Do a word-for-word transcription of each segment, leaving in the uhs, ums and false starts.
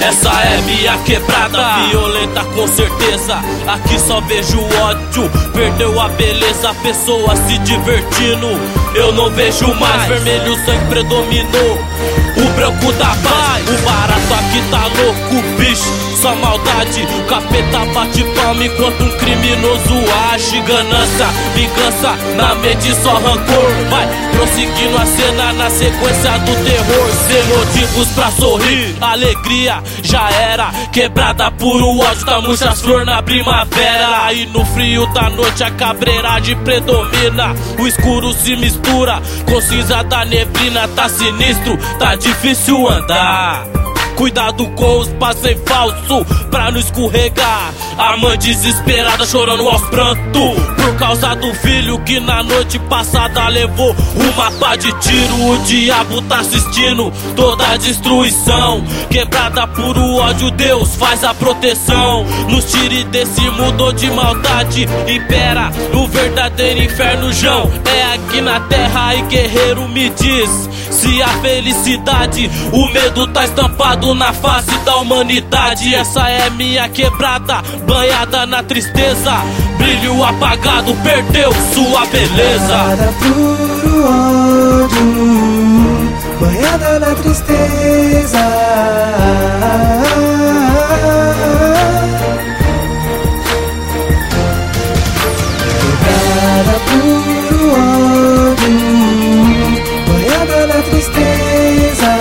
Essa é minha quebrada, violenta com certeza. Aqui só vejo ódio, perdeu a beleza, pessoas se divertindo. Eu não vejo mais, vermelho sangue predominou, o branco da paz. O barato aqui tá louco, bicho, só maldade. O capeta bate palma enquanto um criminoso age. Ganância, vingança, na mente só rancor. Vai prosseguindo a cena na sequência do terror. Sem motivos pra sorrir, alegria já era. Quebrada por um ódio, tá murchas flor na primavera. E no frio da noite a cabreiragem predomina. O escuro se mistura com cinza da neblina. Tá sinistro, tá difícil andar. Cuidado com os passos falsos pra não escorregar. A mãe desesperada chorando aos prantos por causa do filho que na noite passada levou uma pá de tiro. O diabo tá assistindo toda a destruição. Quebrada por o ódio, Deus faz a proteção. Nos tire desse mundo de maldade, impera o verdadeiro inferno, João. É aqui na terra e guerreiro me diz se a felicidade, o medo tá estampado na face da humanidade. Essa é minha quebrada, banhada na tristeza. Brilho apagado, perdeu sua beleza. Quebrada por ódio, banhada na tristeza. Quebrada por ódio, banhada na tristeza.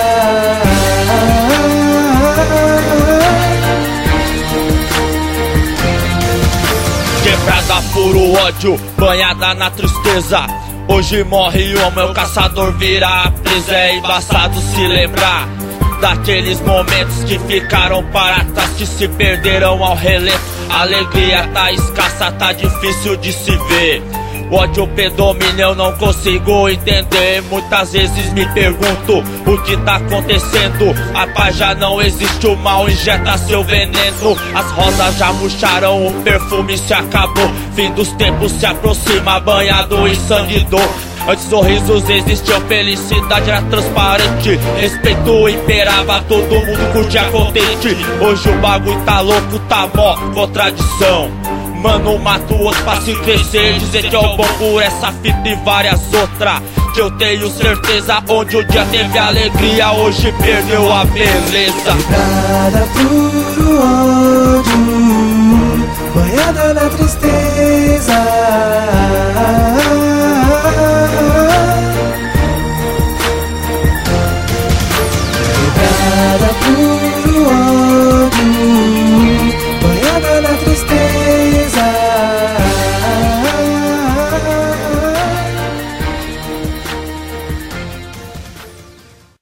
Quebrada por ódio, banhada na tristeza. Hoje morre o homem, o caçador vira presa. É embaçado se lembrar daqueles momentos que ficaram para trás, que se perderam ao relento. A alegria tá escassa, tá difícil de se ver. O ódio predomina, eu não consigo entender. Muitas vezes me pergunto o que tá acontecendo. A paz já não existe, o mal injeta seu veneno. As rosas já murcharam, o perfume se acabou. Fim dos tempos se aproxima, banhado em sangue e dor. Antes sorrisos existiam, felicidade era transparente. Respeito imperava, todo mundo curtia contente. Hoje o bagulho tá louco, tá mó contradição. Mano, mato o outro pra se crescer, dizer que é o bom por essa fita e várias outras. Que eu tenho certeza, onde o dia teve alegria, hoje perdeu a beleza. Quebrada por ódio, banhada na tristeza.